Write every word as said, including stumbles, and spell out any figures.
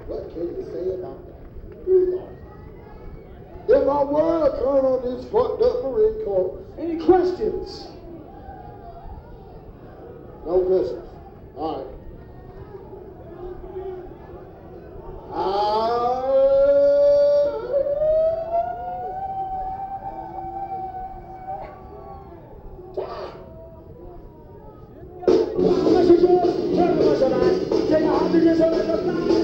What can you say about that? Good Lord. If I were to turn on this fucked up Marine Corps. Any questions? No questions. All right. Take a hundred years old in the